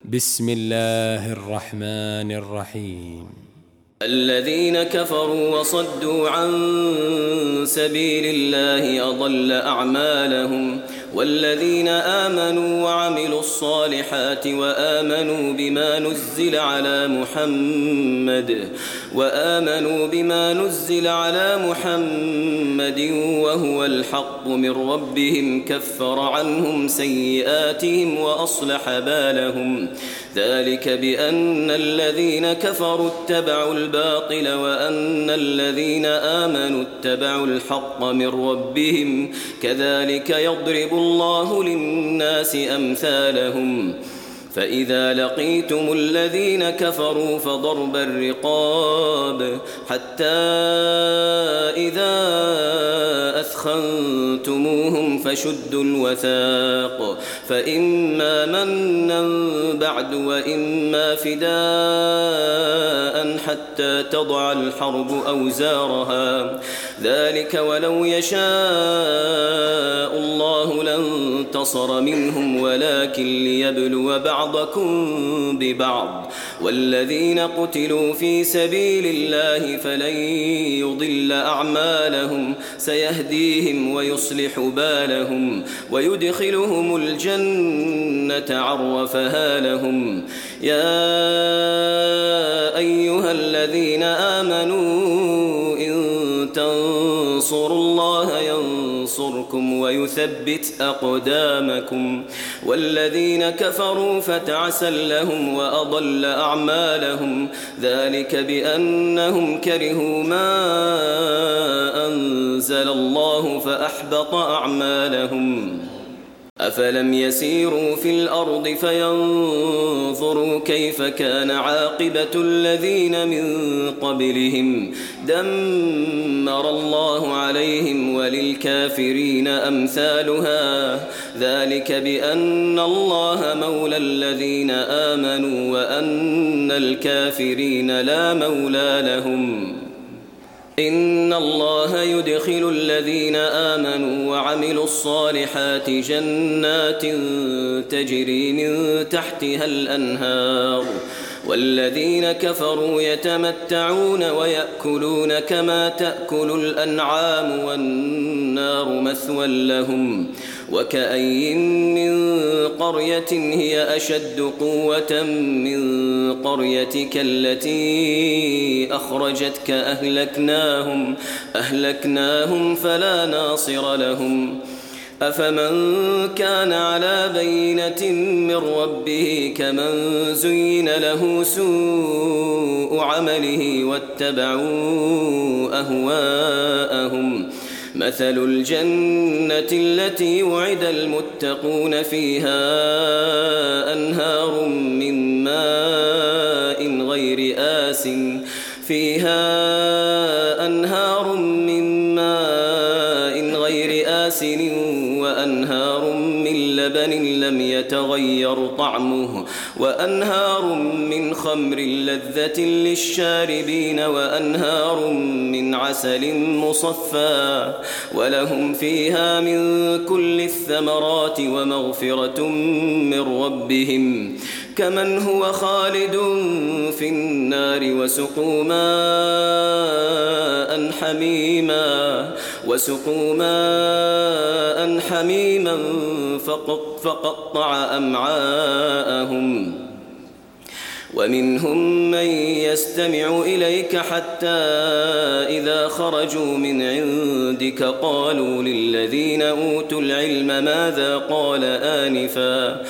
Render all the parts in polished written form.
بسم الله الرحمن الرحيم. الذين كفروا وصدوا عن سبيل الله أضل أعمالهم، والذين آمنوا وعملوا الصالحات وآمنوا بما نزل على محمد وهو الحق من ربهم كفر عنهم سيئاتهم وأصلح بالهم. ذلك بأن الذين كفروا اتبعوا الباطل وأن الذين آمنوا اتبعوا الحق من ربهم، كذلك يضرب الله للناس أمثالهم. فإذا لقيتم الذين كفروا فضرب الرقاب حتى إذا أثخنتموهم فشدوا الوثاق، فإما منا بعد وإما فداء حتى تضع الحرب أوزارها، ذلك ولو يشاء الله لانتصر منهم ولكن ليبلو بعضكم ببعض. والذين قتلوا في سبيل الله فلن يضل أعمالهم، سيهديهم ويصلح بالهم ويدخلهم الجنة عرفها لهم. يا أيها الذين آمنوا إن تنصروا الله ينصركم ويثبت أقدامكم. والذين كفروا فتعسا لهم وأضل أعمالهم، ذلك بأنهم كرهوا ما أنزل الله فأحبط أعمالهم. أفلم يسيروا في الأرض فينظروا كيف كان عاقبة الذين من قبلهم، دمر الله عليهم وللكافرين أمثالها، ذلك بأن الله مولى الذين آمنوا وأن الكافرين لا مولى لهم. إن الله يدخل الذين آمنوا وعملوا الصالحات جنات تجري من تحتها الأنهار، والذين كفروا يتمتعون ويأكلون كما تأكل الأنعام والنار مثوى لهم. وكأي من قرية هي أشد قوة من قريتك التي أخرجتك أهلكناهم فلا ناصر لهم. أفمن كان على بينة من ربه كمن زين له سوء عمله واتبعوا أهواءهم. مثل الجنة التي وعد المتقون فيها أنهار من ماء غير آسن وأنهار من لبن لم يتغير طعمه وأنهار من خمر لذة للشاربين وأنهار من عسل مصفى، ولهم فيها من كل الثمرات ومغفرة من ربهم، كمن هو خالد في النار وسقوا ماء حميما فقطع أمعاءهم. ومنهم من يستمع إليك حتى إذا خرجوا من عندك قالوا للذين أوتوا العلم ماذا قال آنفا،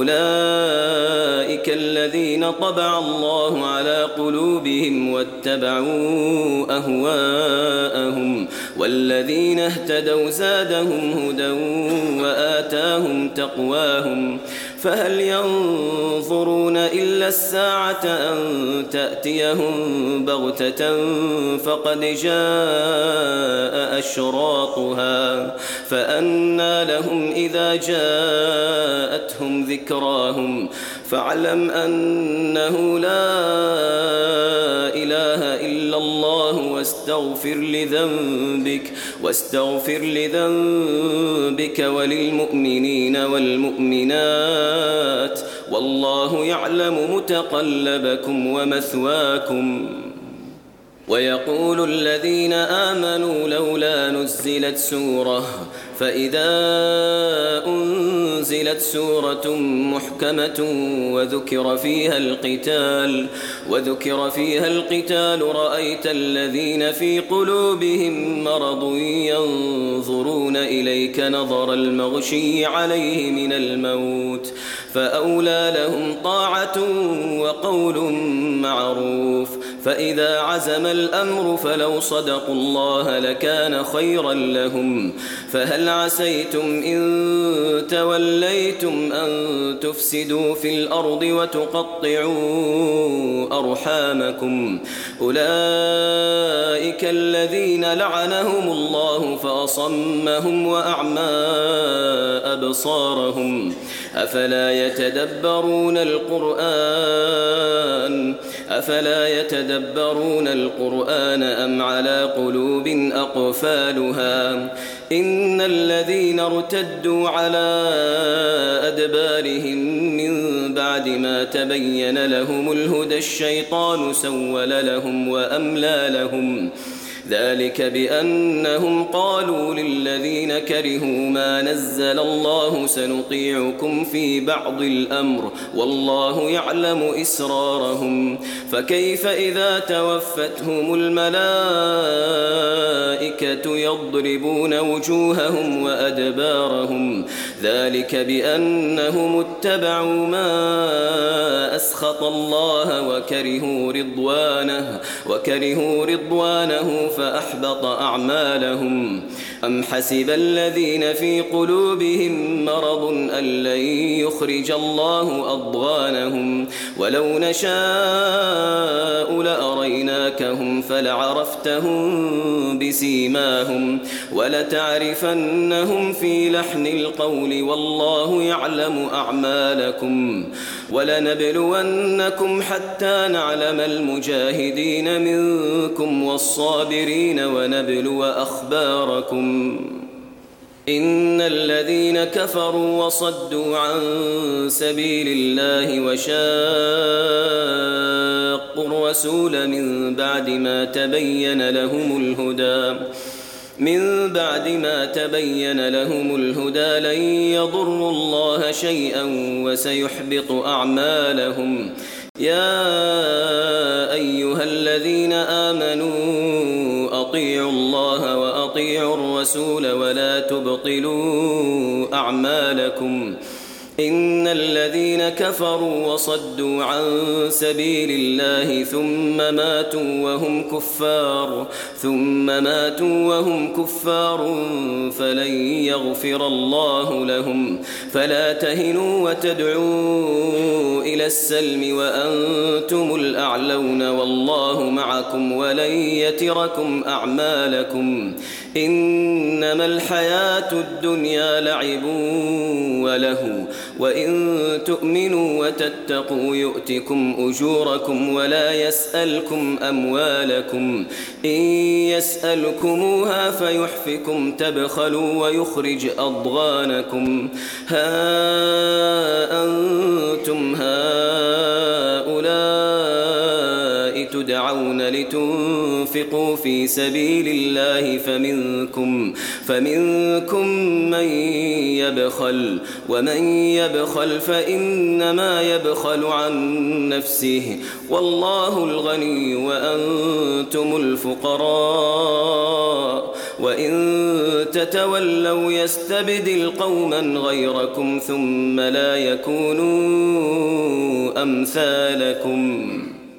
أولئك الذين طبع الله على قلوبهم واتبعوا أهواءهم، والذين اهتدوا زادهم هدى وآتاهم تقواهم. فهل ينظرون إلا الساعة أن تأتيهم بغتة فقد جاء أشراطها، فأنى لهم إذا جاءتهم ذكراهم. فاعلم أنه لا إله إلا الله واستغفر لذنبك وللمؤمنين والمؤمنات والله يعلم متقلبكم ومثواكم. ويقول الذين آمنوا لولا نزلت سورة، فإذا أنزلت سورة محكمة وذكر فيها القتال رأيت الذين في قلوبهم مرض ينظرون إليك نظر المغشي عليه من الموت، فأولى لهم طاعة وقول معروف. فإذا عزم الأمر فلو صدقوا الله لكان خيرا لهم. فهل عسيتم إن توليتم أن تفسدوا في الأرض وتقطعوا أرحامكم؟ أولئك الذين لعنهم الله فأصمهم وأعمى أبصارهم. أفلا يتدبرون القرآن أم على قلوب أقفالها؟ إن الذين ارتدوا على أدبارهم من بعد ما تبين لهم الهدى الشيطان سول لهم وأملى لهم. ذلك بأنهم قالوا للذين كرهوا ما نزل الله سنطيعكم في بعض الأمر والله يعلم إسرارهم. فكيف إذا توفتهم الملائكة يضربون وجوههم وأدبارهم؟ ذلك بأنهم اتبعوا ما أسخط الله وكرهوا رضوانه فأحبط أعمالهم. أم حسب الذين في قلوبهم مرض أن لن يخرج الله أضغانهم؟ ولو نشاء لأريناكهم فلعرفتهم بسيماهم ولتعرفنهم في لحن القول والله يعلم أعمالكم. ولنبلونكم حتى نعلم المجاهدين منكم والصابرين ونبلو أخباركم. إن الذين كفروا وصدوا عن سبيل الله وشاقوا الرسول من بعد ما تبين لهم الهدى لن يضروا الله شيئا وسيحبط أعمالهم. يا أيها الذين آمنوا أطيعوا الله وأطيعوا الرسول ولا تبطلوا أعمالكم. إن الذين كفروا وصدوا عن سبيل الله ثم ماتوا وهم كفار فلن يغفر الله لهم. فلا تهنوا وتدعوا إلى السلم وأنتم الأعلون والله معكم ولن يتركم أعمالكم. إنما الحياة الدنيا لعب وله وإن تؤمنوا وتتقوا يؤتكم أجوركم ولا يسألكم أموالكم. إن يسألكموها فيحفكم تبخلوا ويخرج أضغانكم. ها أنتم هؤلاء تدعون لتنفقوا في سبيل الله فمنكم من يبخل ومن يبخل فإنما يبخل عن نفسه والله الغني وأنتم الفقراء. وإن تتولوا يستبدل قوما غيركم ثم لا يكونوا أمثالكم.